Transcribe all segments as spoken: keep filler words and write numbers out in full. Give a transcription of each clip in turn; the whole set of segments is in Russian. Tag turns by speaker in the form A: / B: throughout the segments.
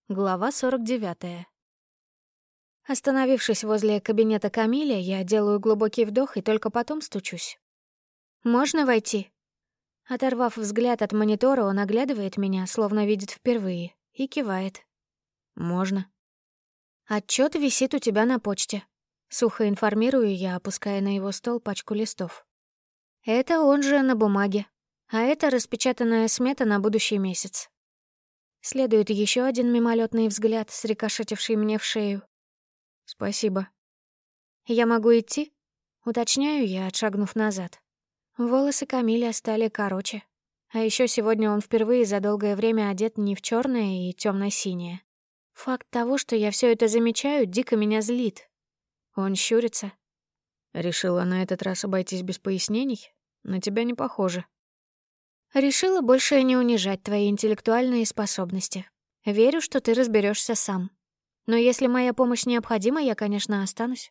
A: Глава сорок девятая. Остановившись возле кабинета Камиля, я делаю глубокий вдох и только потом стучусь. «Можно войти?» Оторвав взгляд от монитора, он оглядывает меня, словно видит впервые, и кивает. «Можно». «Отчёт висит у тебя на почте». Сухо информирую я, опуская на его стол пачку листов. «Это он же на бумаге, а это распечатанная смета на будущий месяц». Следует еще один мимолетный взгляд, срикошетивший мне в шею. «Спасибо». «Я могу идти?» Уточняю я, отшагнув назад. Волосы Камиля стали короче. А еще сегодня он впервые за долгое время одет не в черное и темно-синее. Факт того, что я все это замечаю, дико меня злит. Он щурится.
B: «Решила на этот раз обойтись без пояснений? На тебя не похоже».
A: «Решила больше не унижать твои интеллектуальные способности. Верю, что ты разберешься сам. Но если моя помощь необходима, я, конечно, останусь».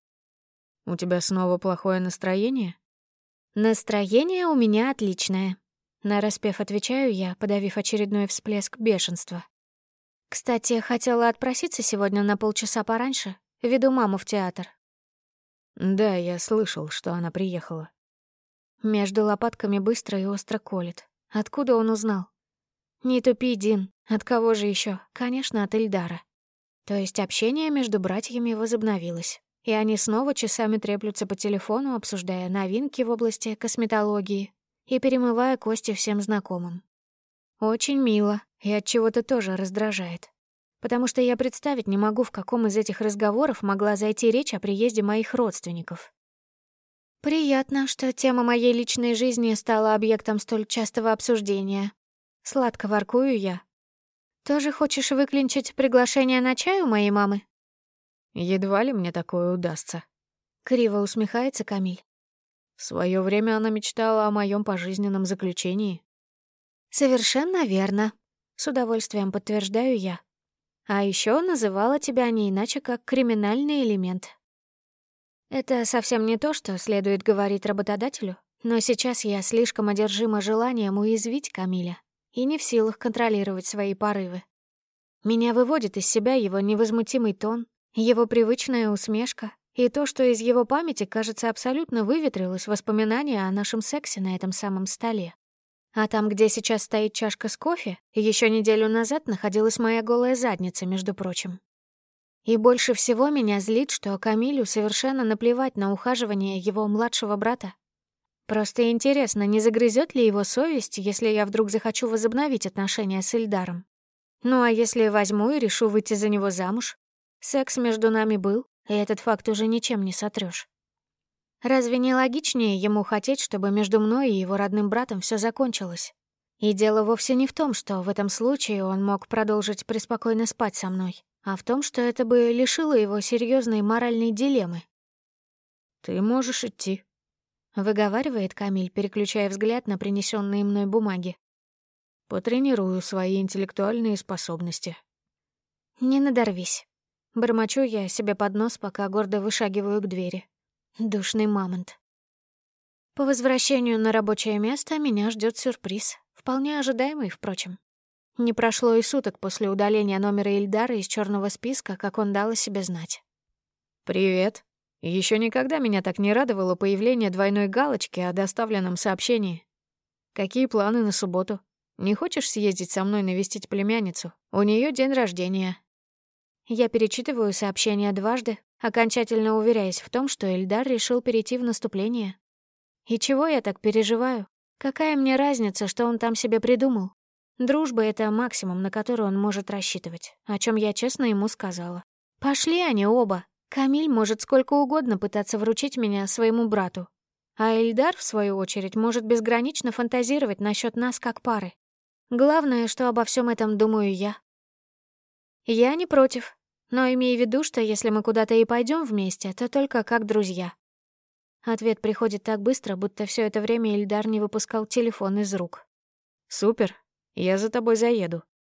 B: «У тебя снова плохое настроение?»
A: «Настроение у меня отличное», — нараспев отвечаю я, подавив очередной всплеск бешенства. «Кстати, хотела отпроситься сегодня на полчаса пораньше. Веду маму в театр».
B: «Да, я слышал, что она приехала».
A: Между лопатками быстро и остро колет. Откуда он узнал? «Не тупи, Дин. От кого же еще? Конечно, от Эльдара». То есть общение между братьями возобновилось, и они снова часами треплются по телефону, обсуждая новинки в области косметологии и перемывая кости всем знакомым. Очень мило и от чего-то тоже раздражает, потому что я представить не могу, в каком из этих разговоров могла зайти речь о приезде моих родственников. Приятно, что тема моей личной жизни стала объектом столь частого обсуждения. Сладко воркую я. Тоже хочешь выклинчить приглашение на чай у моей мамы?
B: Едва ли мне такое удастся.
A: Криво усмехается Камиль.
B: В свое время она мечтала о моем пожизненном заключении.
A: Совершенно верно. С удовольствием подтверждаю я. А еще называла тебя не иначе, как криминальный элемент. Это совсем не то, что следует говорить работодателю, но сейчас я слишком одержима желанием уязвить Камиля и не в силах контролировать свои порывы. Меня выводит из себя его невозмутимый тон, его привычная усмешка и то, что из его памяти, кажется, абсолютно выветрилось воспоминание о нашем сексе на этом самом столе. А там, где сейчас стоит чашка с кофе, еще неделю назад находилась моя голая задница, между прочим. И больше всего меня злит, что Камилю совершенно наплевать на ухаживание его младшего брата. Просто интересно, не загрызет ли его совесть, если я вдруг захочу возобновить отношения с Эльдаром? Ну а если возьму и решу выйти за него замуж? Секс между нами был, и этот факт уже ничем не сотрёшь. Разве не логичнее ему хотеть, чтобы между мной и его родным братом все закончилось? И дело вовсе не в том, что в этом случае он мог продолжить преспокойно спать со мной, а в том, что это бы лишило его серьезной моральной дилеммы.
B: «Ты можешь идти»,
A: — выговаривает Камиль, переключая взгляд на принесенные мной бумаги.
B: «Потренирую свои интеллектуальные способности».
A: «Не надорвись». Бормочу я себе под нос, пока гордо вышагиваю к двери. Душный мамонт. По возвращению на рабочее место меня ждет сюрприз, вполне ожидаемый, впрочем. Не прошло и суток после удаления номера Эльдара из черного списка, как он дал о себе знать.
B: «Привет. Еще никогда меня так не радовало появление двойной галочки о доставленном сообщении. Какие планы на субботу? Не хочешь съездить со мной навестить племянницу? У нее день рождения». Я перечитываю сообщение дважды, окончательно уверяясь в том, что Эльдар решил перейти в наступление. И чего я так переживаю? Какая мне разница, что он там себе придумал? Дружба — это максимум, на который он может рассчитывать, о чем я честно ему сказала. Пошли они оба. Камиль может сколько угодно пытаться вручить меня своему брату. А Эльдар, в свою очередь, может безгранично фантазировать насчет нас как пары. Главное, что обо всем этом думаю я. Я не против, но имей в виду, что если мы куда-то и пойдем вместе, то только как друзья. Ответ приходит так быстро, будто все это время Эльдар не выпускал телефон из рук. «Супер, я за тобой заеду.